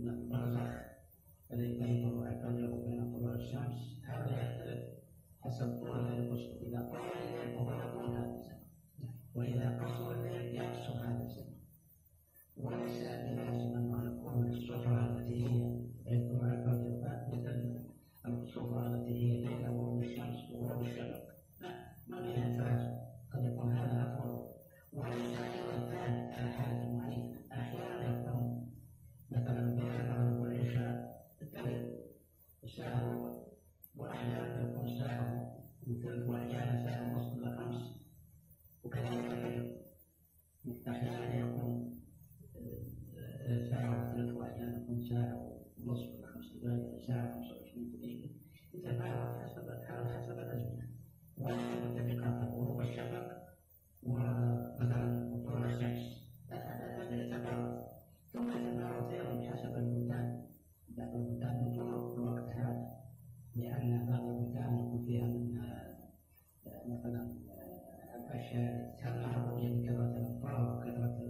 البرزخ الذي بينه وبين طلوع الشمس هذا يختلف حسب طول الليل قصر. إذا طال الليل فهو يطول هذا الزمن، وإذا قصر الليل يقصر هذا الزمن. وليس بلازم أن نكون الصفرة التي هي عند طلوع الفجر مثل الصفرة التي هي بين غروب الشمس وغروب الشفق، ما فيها فاز، قد يكون هذا أطول. وليس أيضا ثابت على حالة معينة، أحيانا يكون مثلا بين المغرب والعشاء ساعة، وأحيانا يكون ساعة مثل، وأحيانا ساعة ونصف إلى 5، وكذلك الفجر أحيانا يكون ساعة وثلث، وأحيانا يكون ساعة ونصف إلى 5 دقائق، ساعة 25 دقيقة، يتفاوت حسب الحال حسب الأزمنة. ولا متفقة غروب الشفق ومثلا طلوع الشمس، هذا يتفاوت. ثم يتفاوت أيضا حسب البلدان، بعض البلدان يطلق في الوقت هذا، لأن بعض البلدان يكون فيها من مثلا الأشياء تمنع الرؤية بكثرة الأمطار وكثرة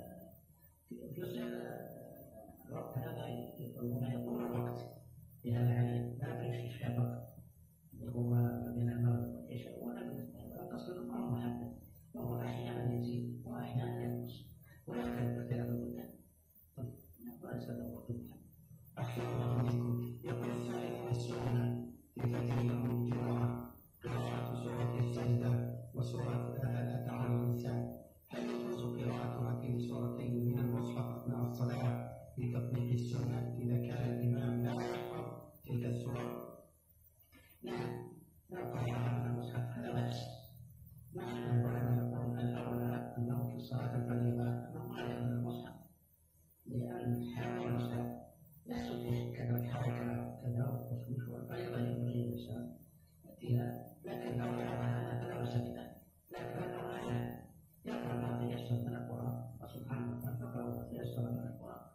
الوقت هذا يطول الوقت في هذا الحين. لا في الشفق اللي هو بين المغرب والعشاء، ولا القصر الأمر محدد، وهو أحيانا يزيد وأحيانا ينقص ويختلف اختلاف البلدان. وليس له وقت محدد. أحسن الله عليكم. يقول السائل: السنة في فجر يوم الجمعة قراءة سورة السجدة وسورة هل على الإنسان، هل يجوز قراءة هاتين السورتين من المصحف أثناء الصلاة لتطبيق السنة إذا كان الإمام لا يحفظ تلك السورة؟ نعم، لو قرأ من المصحف فلا بأس، مع أن يقول الأولى أنه في الصلاة الفريضة أنه قرأ من المصحف، لأن حال المصحف يحصل فيه كذا حركة كذا وتصوير، والفريضة ينبغي الإنسان فيها، لكن لو فعل هذا فلا بأس بذلك. لكن لو لا يقرأ ما تيسر من القرآن، وسبحانه وتعالى فقرأ ما تيسر من القرآن.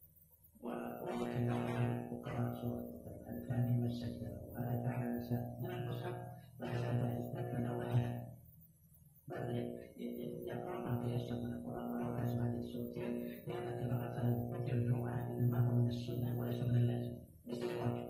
ولكن لو فعل وقرأ سورة الثانية والسجدة وهذا فعل الإنسان من المصحف فهذا جائز، لكن لو لا بل يقرأ ما تيسر من القرآن ولو لازم هذه السورتين، لأن قراءة فجر الجمعة إنما هو من السنة وليس من اللازم، ليس الواجب.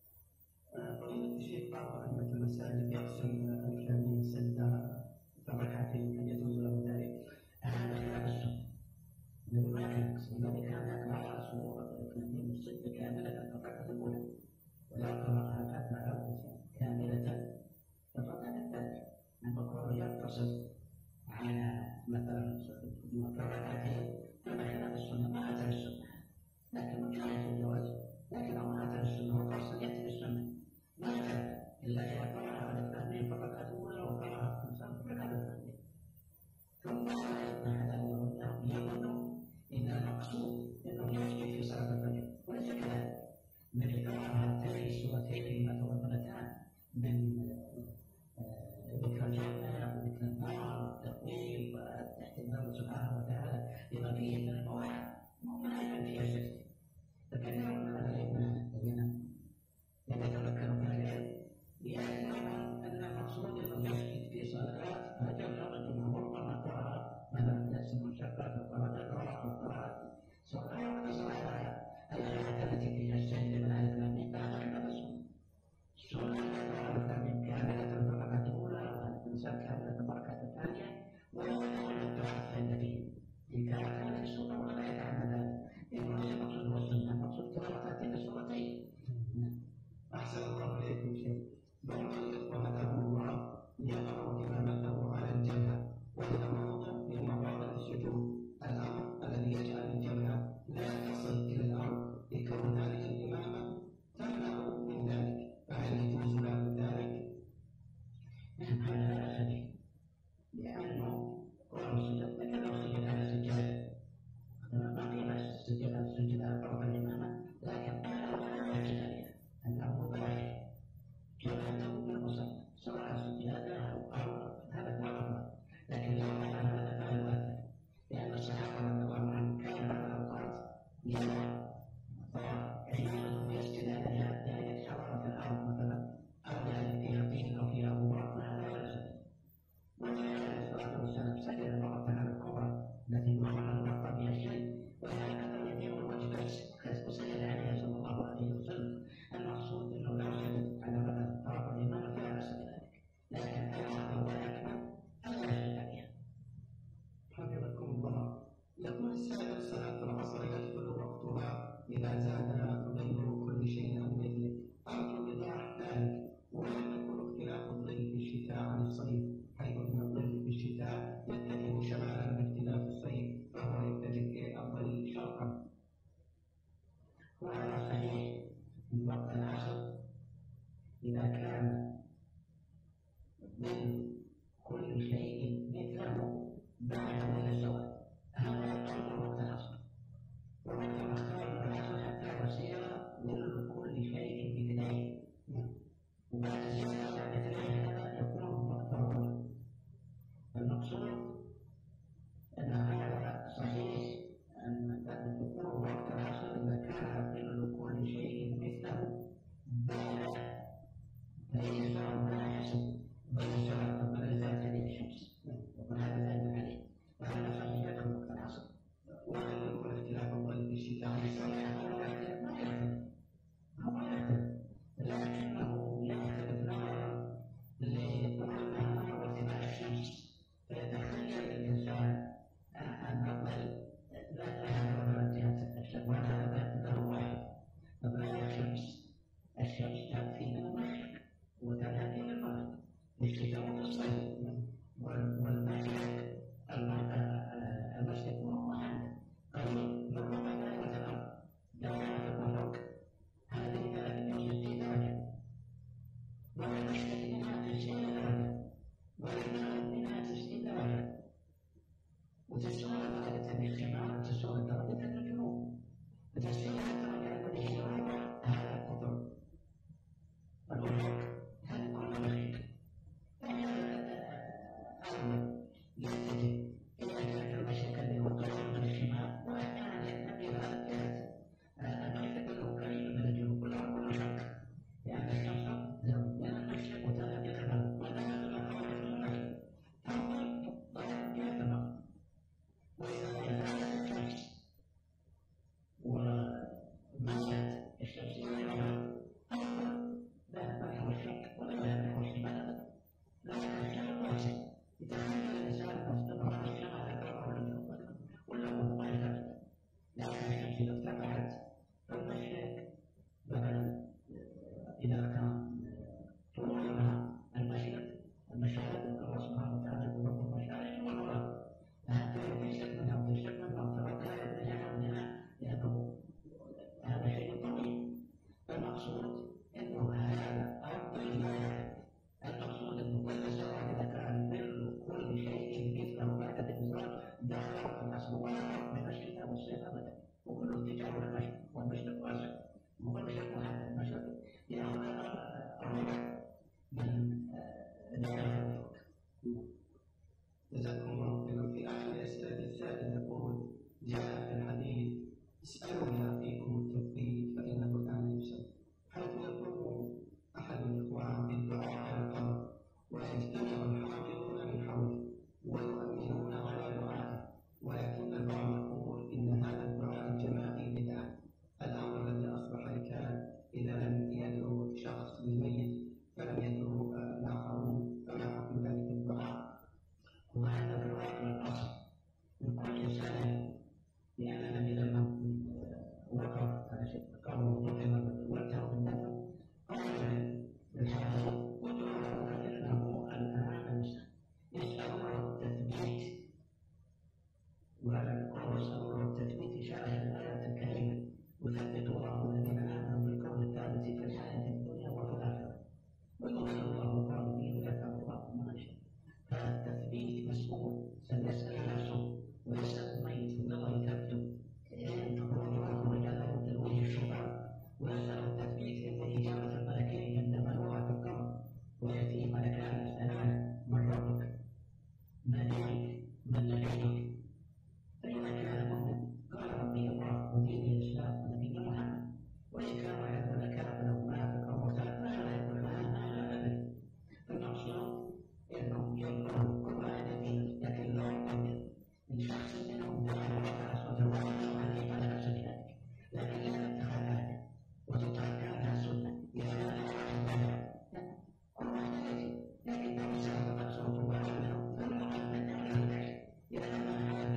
فضيلة الشيخ، بعض أئمة المساجد يقسم الكامل السجدة فركعتين، هل يجوز له ذلك؟ هذا خلاف السنة. من ما يقسم الذي كان يقرأ سورة الكامل السجدة كاملة في الركعة الأولى، ولا قرأ الركعة كاملة في الركعة الثانية، المقرر يقتصر على مثلا ركعتين، فما خلاف السنة ما أتى السنة، لكن من كان في الجواز. لكن لو ما أتى السنة وقصد يأتي بالسنة ما أتى إلا إذا قرأ على الثانية في الركعة الأولى وقرأ الإنسان في الركعة الثانية. ثم هذا يظن إن المقصود أنه يسجد في صلاة الفجر، وليس كذلك، بل قراءة هاتين السورتين المتضمنتان من ذكر الجنة وذكر النار والتقويم والاحتمال سبحانه وتعالى لما فيه من المواعظ وما يكون فيها السجد. فكثير من الذين يتذكرون من العلم يعلمون أن المقصود أنه يسجد في صلوات فجر الجمهور والقراءات، مثلا تقسم الشفاعة والقراءات والقراءات سواء صلاة الآيات التي فيها السجد من آية الأمين لا خلاف السنة. السنة كاملة في الركعة الأولى والإنسان كاملة في الركعة الثانية، ولا يقول الدعاء فيه إذا كانت السنة ولا يفعل ذلك، لأنه ليس المقصود هو السنة، المقصود قراءة هاتين السورتين. أحسن الله إليكم شيخ. بعض الإخوة هداهم الله يقرأ إمامته على الجبهة والأمر في مواضع السجود، الأمر الذي يجعل الجبهة لا تصل إلى الأرض لكون هذه الإمامة تمنع من ذلك، فهل يجوز له ذلك؟ هذا لا سبيل، لأنه قرآن السجود لكنه سجد على السجادة، ما في بأس السجد على طرف الإمامة، لكن لا يحتاج عليها الأمر ظاهر جبهته بالمصلى سواء السجادة أو هذا هو الأفضل، لكن لو كان هذا فعل أثر، لأن الصحابة رضي الله عنهم كانوا على الأوقات حينما يسجد على ذلك حرارة الأرض مثلا أو ذلك فيها طين أو فيها غبار، فهذا لا يسجد. والنبي عليه الصلاة والسلام سجد مرة على الكبرى التي يخرج المقطع فيها الشيء، وهكذا يدين الوجه بس وسجد وقت العصر إذا كان من كل شيء مثله بعد من الزواج هذا يعتبر وقت العصر. وربما اختار العصر حتى يصير من كل شيء باثنين، وبعد الزواج بعد اثنين هذا يكون وقت الرجل. المقصود أن هذا صحيح أن يكون وقت العصر إذا كان من كل شيء مثله بعد فإن لا يحسب بل ذات الشمس وهذا لا يدل عليه، وهذا صحيح يدخل وقت العصر. وهل يكون اختلاف الظن في الشتاء هو يختلف لكنه يختلف نظرا لطول النهار وارتفاع الشمس، فيتخيل الإنسان أن أقبل لا تهدر جهة الشمس وهذا له واحد. فبعد الشمس تأتي من المشرق وتأتي من المغرب في الشتاء وفي الصيف، والمشرق المشرق محمد قريب من ربع درجة الأرض درجة الأفق هذه 63 درجة، والمشرق منها 90 درجة، والمغرب منها 90 درجة، وتساوي درجة الشمال وتساوي درجة الجنوب، وتساوي درجة الشمال هذا القطر الأفق هذا كل مشرق. فهذا يتجه إلى جهة المشرق اللي هو قريب من الشمال، وأحيانا يتجه إلى جهة المشرق اللي هو قريب من الجنوب، كلها كل شق، لأن الشمس من المشرق وتأتي إلى الغرب وتأتي إلى المغرب، فهو ضرب جهة المغرب. وإذا زالت الشمس ومست الشمس إلى الغرب أيضا ذهب نحو الشرق ولا ذهب نحو الشمال، لكن الشمس واسع. يتخيل الإنسان مستمر في الشمال أو الجنوب ولا هو غير، لكن الشمس إذا ارتفعت فالمشرق مثلا إذا كان طولها المشارق الله سبحانه وتعالى يقول لكم المشارق والمغرب، فحتى يكشف منها وتشرق منها فبالتالي يتجمع منها لأنه هذا شيء طويل. المقصود أنه هذا أفضل ما المقصود أنه كل زواج إذا كان من كل شيء مثله بعد الإنزال دخل وقت العصر ولا من الشتاء والصيف أبدا، وكل اتجاه المشرق والمشرق واسع، وكل شيء هذا المشرق يأخذ الربع من الفوق. جزاكم الله خيرا. في أحد الأسئلة السائل يقول: جاء في الحديث اسألوا ما فيكم التثبيت فإنه الآن يسأل، حيث يقول أحد الإخوان بالدعاء على القبر ويجتمع الحاضرون من حوله ويؤمنون على دعائه، ولكن البعض يقول إن هذا الدعاء الجماعي بدعة. الأمر الذي أصبح الكلام إذا لم يدعو شخص للميت فلم يدعو الآخرون، فما حكم ذلك الدعاء؟ وهذا بالرأي والأصل من كل إنسان، لأن النبي لما وقف على شيء قالوا وجهه بالنفع قال للحاضر ودعوا فإنه الآن المسلم يسأل التثبيت، ويسأل التثبيت شرح الآيات الكريمة يثبت الله الذين آمنوا بالقول الثابت في الحياة الدنيا وفي الآخرة ويضل الله الظالمين ويفعل الله ما يشاء. فالتثبيت مسؤول سيسأل نفسه ويسأل الميت والله يثبته إن تخرج عنه رجاله تلويه الشفاء، ويسأل التثبيت عند إجابة الملكين عندما يوقع في القبر ويأتي ملكان يسألان من ربك ما دينك من نبيك، فإذا كان مؤمن قال ربي الله وديني الإسلام ونبي محمد، وإن كان واحد من الكافر أو منافق أو مرتد فلا يقول أنا أبدا. فالمقصود أنه يقول كل واحد دين، لكن لا يؤمن من شخص منهم دعا الله سبحانه وتعالى عليه فلا بأس بذلك، لكن لا تتخذ هذا وتترك عنها سنة لأنها لا واحد منها كل واحد يجب، لكن لو سأل نفسه واحد منهم فلا يؤمن عليه لأنه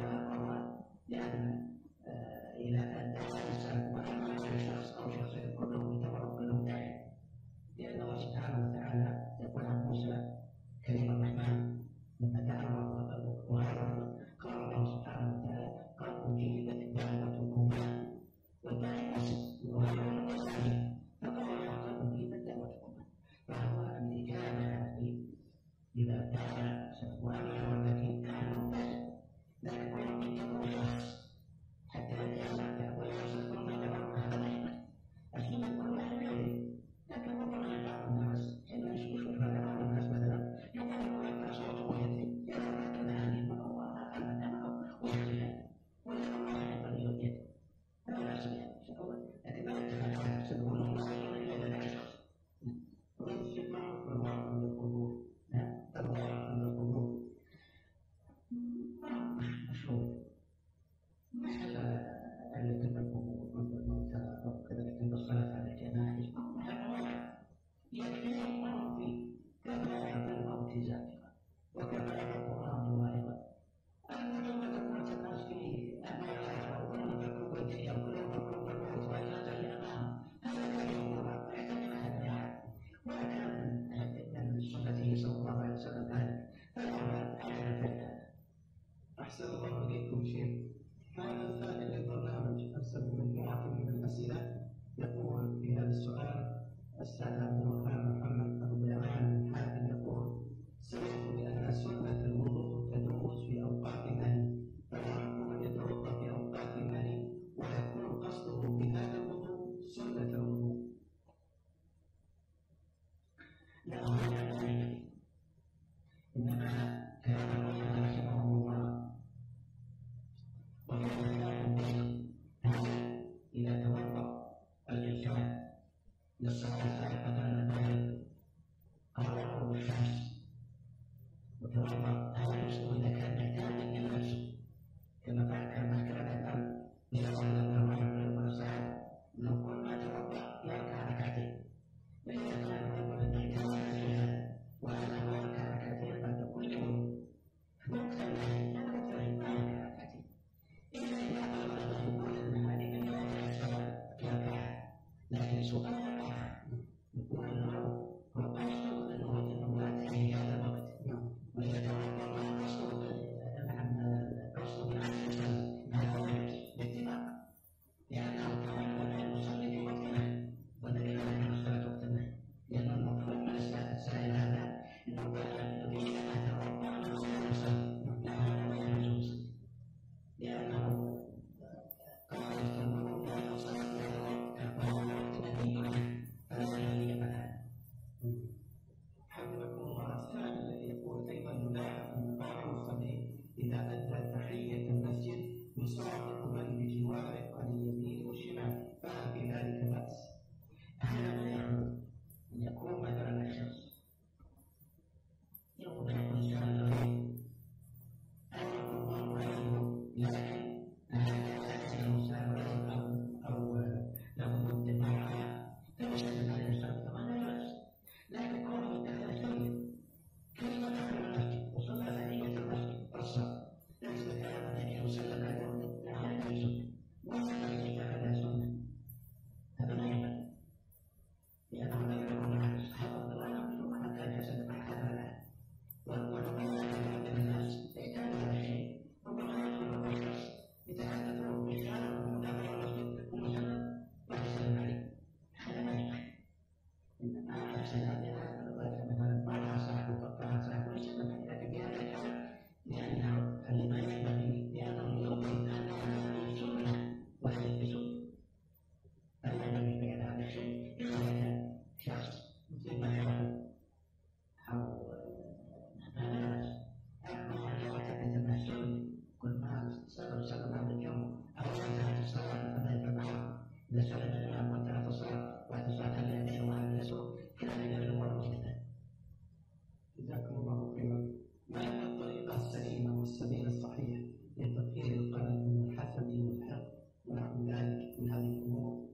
لأن إذا أدى الإنسان وأما شخص أو شخصين كلهم يتبرؤ كلهم داعي، لأن الله سبحانه وتعالى يقول عن موسى كريم الرحمن لما دعا وهاجر قال الله سبحانه وتعالى قد أجيبت دعوتكما والداعي مسلم وهاجر مسلم، فقال لكن لو اتفقنا سنقول مصريين إلى ذلك والشفاء والوعظ من القبور الوعظ من القبور مشروع مسألة التي تكون عند الموتى وكذلك عند الصلاة على الجنائز يكفي الله فيه كما عند الموت زاجرا وكما عند القرآن واعظا أما لما تكون تدرس فيه أمانة ولم تكن فيه ولم تكن بالموت وإجازة لأمام هذا كان يقول احتمل هذا وكان من سنته صلى الله عليه وسلم ذلك أحسن الله إليكم شيخ. هذا السائل للبرنامج أرسل مجموعة من الأسئلة يقول في هذا السؤال: السائل عبد الوهاب محمد أبو بيعان من حاتم يقول: سمعت بأن سنة الوضوء تجوز في أوقات النهي، فيحب أن يتوضأ في أوقات النهي ويكون قصده بهذا الوضوء سنة الوضوء. لا إنما كان رحمه الله إذا توضأ الإنسان للصلاة سابقة المغرب أو غروب الشمس وتوضأ هذا المسلم إذا كان محتاجا إلى نفسه كما كان الأمر إذا صلى الله عليه وسلم لو قلنا توضأ يركع ركعتين فإذا كان الرجل محتاجا إلى وهذا هو ركع ركعتين بعد كل وضوء وقت النهي لا يركع ركعتين إذا أردنا أن نقول أن هذه من لكن سؤال يقول له هو أشهر أن هو تنوعات في هذا الوقت ويتوقع الرسول عن الرسول عليه السلام باتفاق لأنه كان لا يصلي في وقتنا والذي لا يصلي وقتنا لأن المفروض من السائل هذا أنه يريد أن يتوقع الرسول عليه السلام لا يجوز لأنه حفظكم الله. السائل الذي يقول أيضا: يلاحظ أن بعض المصلين إذا أدى تحية المسجد يصافح من بجواره عن اليمين والشمال، فهل في ذلك بأس؟ هذا لا يعود أن يكون مثلا الشخص يقول الإنسان له أن يكون الله عليه لكن هذا الإنسان أو له اتباع فيسلم عليه الإنسان طبعا لا بأس لكن كونه دخل فيه كيف دخل المسجد وصلى تحية المسجد والصلاة ليس كلام النبي وسلم عليه السنة وهذا ليس هذا سنة هذا لا ينبغي لأنه لا يكون عن الصحابة ولا يكون عن كان يسلم على هذا ولو كان الناس يحتاج إلى شيء ربما يكون الشخص يتحدث بشارة ومدافع المسجد ومسلم ويسلم عليه هذا لا ينبغي إنما السلام مثلا بعض صاحبه فقط صاحبه يسلم عليه لكن بهذا الحال لأنه لما ينبغي لأنه يؤمن أن هذه سنة وليست بسنة فلا ينبغي على هذا الشيء إلا شخص مثل ما يعرف أو ناس أما يعتقد أن السنة كل ما سلم على الجمع أو انتهت الصلاة فلا يتبعها إذا سلم الإمام وانتهت الصلاة واتصل الذين وعلى الرسول كان يجب كذا. جزاكم الله خيرا. ما هي الطريقة السليمة والسبيل الصحيح لتطهير القلب من الحسد والحقد ونحو ذلك من هذه الأمور؟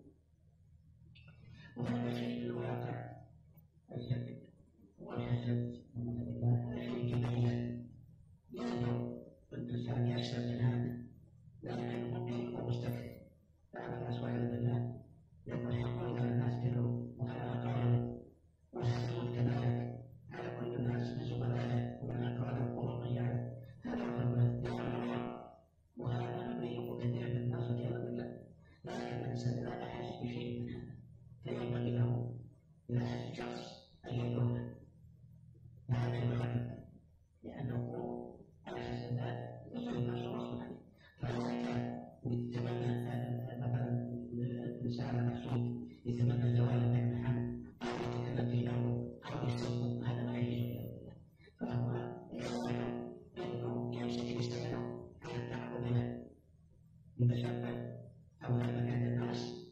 وهذا شيء الواقع الحقد والحسد ومن الله هذا شيء جميل يجب الإنسان يحسب من هذا لكن ممكن يكون مستكبر بعض الناس والعياذ بالله يقول يقول الناس كذبوا وخلق قوله ويحسبون كذلك على كل الناس من زملائه ومن أقرب القرون يعلم هذا هو وهذا مما يقول كثير من الناس والعياذ بالله لكن الإنسان لا يحس بشيء من هذا فينبغي له إذا حس شخص أن يكون هذا يغلب لأنه أحس ذلك يصل الناس وصل عليه فذلك يتمنى مثلا الإنسان المقصود يتمنى زوال النعمة عنه أو يتكلم في أمره أو يستوقف هذا ما يجوز فهو يستطيع أنه يمسك الاستماع على التعبد منه المشقة أو هذا عند الناس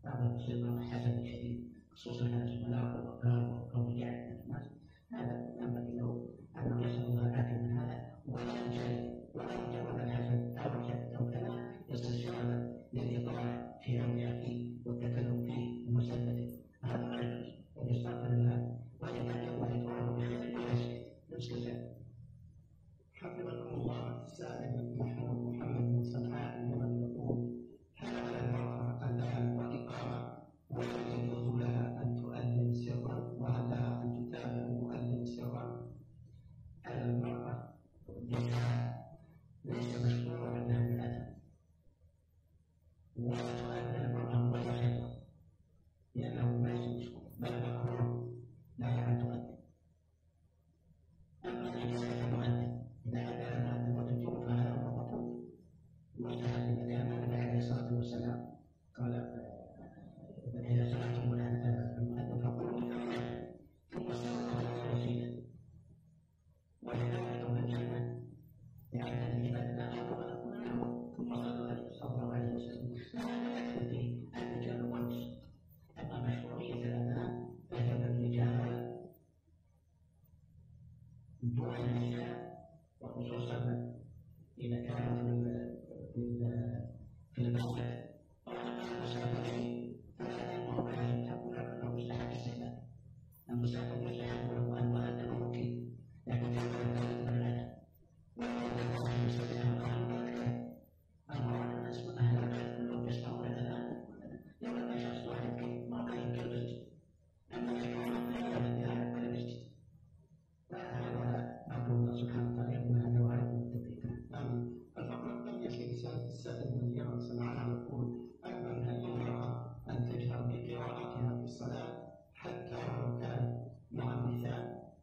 بعضهم يصير بعض حسد شديد خصوصا على زملائه وأقاربه أو رجال من الناس. هذا ينبغي له أنه يسأل الله العافية من هذا ولا ينشغل ولا يجرب الحسد أو الجد أو كذا يستشعر للإطلاع في عمر أخيه والتكلم فيه ومسبته. هذا لا يجوز ويستغفر الله وإن كان يقول يدعوه بخير يسكت. حفظكم الله. السائل محمود محمد بن صنعاء اليمن يقول: هل على المرأة أذان وإقامة وهل يجوز لها أن تؤذن سرا وهل لها أن تتابع المؤذن سرا؟ المرأة ليس مشروعا لها الأذان ولا تؤذن المرأة ولا سرا لأنه ليس مشروع بل مكروه لها أن تؤذن. أما الإنسان المؤذن إذا أذن المؤذن وتجوب فهذا هو مطلوب. وجاء في مكان النبي عليه الصلاة والسلام قال: إذا سمعتم المؤذن فقولوا ثم استووا الوسيلة وإذا أتوا الجنة يعني إذا تناقضوا ونقول له ثم صلوا عليه صلى الله عليه وسلم. هذا يقتضي الرجال والنساء. أما مشروعية الأذان فهي للرجال دون النساء وخصوصا إذا كانت في المسجد أو المسافرين فهذا الموضوع تقول أنه مستحب السنة. المسافر يستحب له أن يؤذن ممكن لكن يقول الأذان وإذا يستطيع أمر الناس من أهل البيت كلهم يسمعون الأذان لو لم يشخص واحد موقع كالمسجد أما يكون في الذهاب إلى المسجد فهذا أمر الله سبحانه وتعالى يقول هذا وعليكم التوفيق. الفقرة الثانية في رسالة السائل من اليمن صنعاء يقول: أيضا هل ينبغي أن تجهر بقراءتها في الصلاة حتى ولو كان مع النساء؟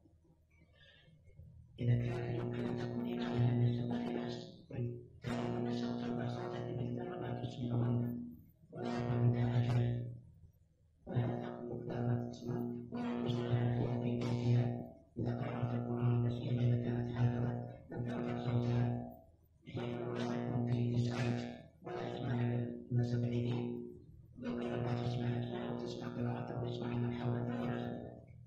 إذا كان يمكن أن تكون إمامها النساء ما في بأس. كون النساء تربى صلاة مثل ما تسمعون ولا يكون لها أجر فهذا مقدار ما تسمع ويجوز لها في بيتها إذا قرأت القرآن لا سيما إذا كانت حافظة أن ترفع صوتها حين ولا يكون فيه إزعاج ولا يسمعها الناس بعيدين. ذكر ما تسمعها وتسمع قراءته ويسمعها من حولها.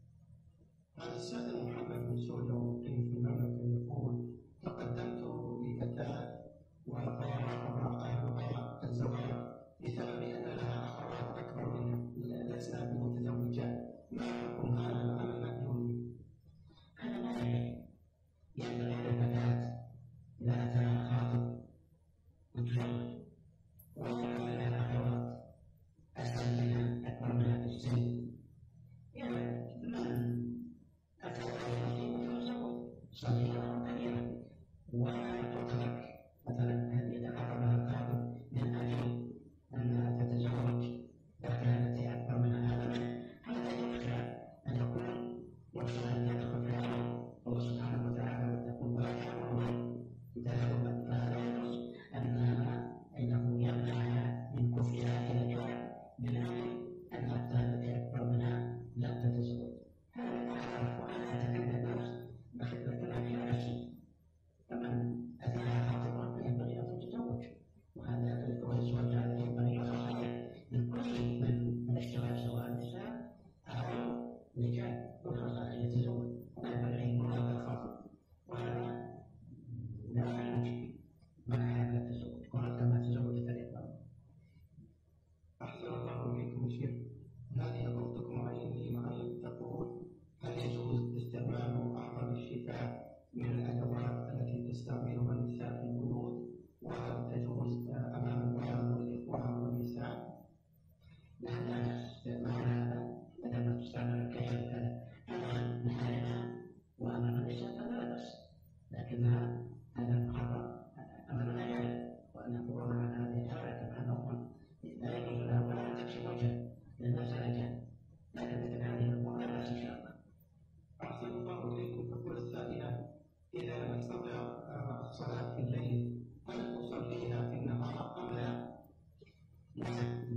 هذا السائل محمد بن سوريا مقيم في المملكة يقول: تقدمت لفتاة وطلبها أهلها الزواج بسبب أن لها أخوات أكبر منها لسنا بمتزوجات. ما حكم هذا العمل المأذون؟ هذا ما ينبغي للفتاة إذا أتاها خاطب وتزوج وينبغي لها أخوات أسهل منها أكبر منها في السن يعني من أتى يتزوج صغيرا وكبيرا ولا تترك مثلا هل يتقربها الخاطب من أجل أنها تتزوج ذاتها التي أكبر منها أبدا. هذا يمكن أن يكون يرجى أن يدخل في الأمر الله سبحانه وتعالى وتقول ولا يأمرون تهاوما فهذا يجوز أنه يمنعها من كفرها إلى الجوع من أجل أن أختها التي أكبر منها لا تتزوج. هذا أعرف وأنا أتكلم الناس بخبرة الله في نفسي. فمن أتاها خاطبا فينبغي أن تتزوج وهذا الزواج هذا ينبغي خاصة لكل من اشتغل سواء نساء أو رجال وخاصة أن يتزوج ولا ينبغي أن يكون هذا خاطب وهذا لا يمكن منعها من التزوج وحتى ما تزوجت الإقامة. أحسن الله إليكم شيخ. هذه أختكم عيني معين تقول: هل يجوز استعمال أعظم الشفاء من الأدوات التي تستعملها النساء في البيوت وهل تجوز أمام الولاد والإخوان والنساء؟ لا بأس استعمال هذا عندما تستعمل كشفة أمام نسائها وأمام النساء فلا بأس لكنها هذا محرم أمام الرجال وأن يقولون عن هذه الحركة مع نوم لا يجوز له ولا أن تكشف وجهه للناس رجال لكن مثل هذه الأمور لا بأس إن شاء الله. أحسن الله إليكم. تقول السائلة: إذا لم أستطع الصلاة في الليل هل أصليها في النهار أم لا؟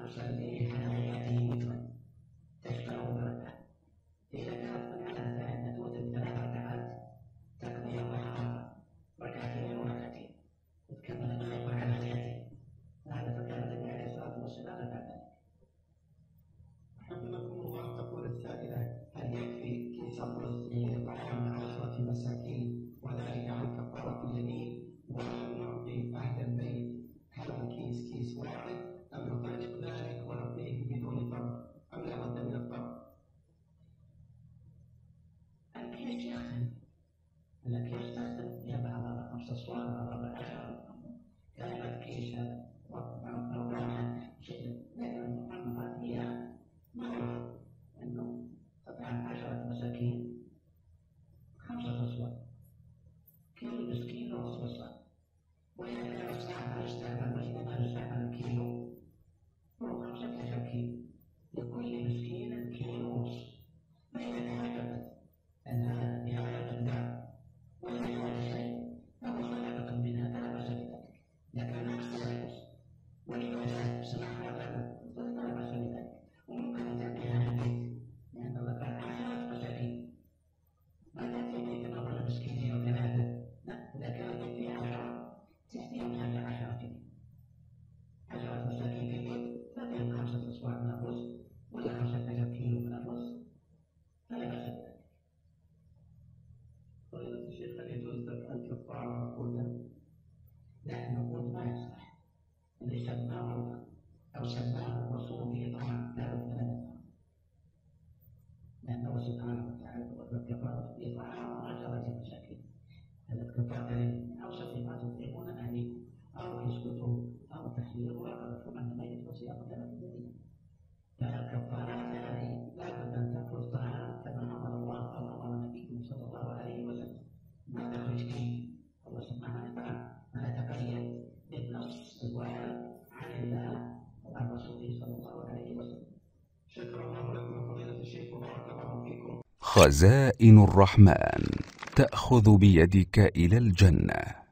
تصلي حياته وترا تشفع بركة. إذا كانت مسألة أن توتر 3 ركعات تقضي الضحى ركعتين وركعتين وتكمل الخير على ركعتين. هذا فكان النبي عليه الصلاة والسلام بعد. حفظكم الله. تقول السائلة: هل يكفي كيس الرز لطعام 10 مساكين وذلك عن كفارة اليمين، ولا نعطي أهل البيت هذا الكيس كيس واحد، أم نطلق ذلك ونعطيه بدون فرق، أم لا بد من الفرق؟ الكيس يختلف. الكيس تختلف، هي بعضها 5 أصواع وبعضها 10. كلمة كيس ربما شيء، لكن المحرمات هي معروف أنه طبعا 10 مساكين 5 أصواع، كل مسكين نصف أصواع. وإذا كان الصحابة يستعمل وإنما يستعمل كيلو هو 15 كيلو، لكل مسكين كيلو ونصف. فإذا تعجبت أن هذا بهذا المقدار ولا يوجد شيء أو خلقة منها فلا بأس بذلك، لكن نفس الرئيس وإذا سمح هذا فلا بأس بذلك. وممكن أن تأتي هذا البيت لأن الله قال 10 مساكين، ما تأتي بيت أول مسكينين وثلاثة، لا، إذا كانت في 10 تأتيهم هذا 10 جنيه. 10 مساكين في البيت تأتيهم 5 أصواع من الرز ولا 15 كيلو من الرز، فلا بأس بذلك. فضيلة الشيخ: هل يجوز دفع الكفارة نقودا؟ لا، نقود ما يصلح. اللي سماه أو سماه الرسول به طعام لا بد من الطعام، لأنه سبحانه وتعالى والكفارة به طعام 10 مساكين. هذا الكفارة أوصف ما تطعمون أهليكم أو يسكتوا أو تحرير رقبة، فمن ميت وصيام 3 أيام. فالكفارات هذه لا بد أن تأخذ طعام كما أمر الله أو أمر نبيه صلى الله عليه وسلم، ما تخرج فيه. الله سبحانه وتعالى أنا تقيد بالنص الواحد عن الله وعن رسوله صلى الله عليه وسلم. شكر الله لكم فضيلة الشيخ وبارك الله فيكم. خزائن الرحمن تأخذ بيدك إلى الجنة.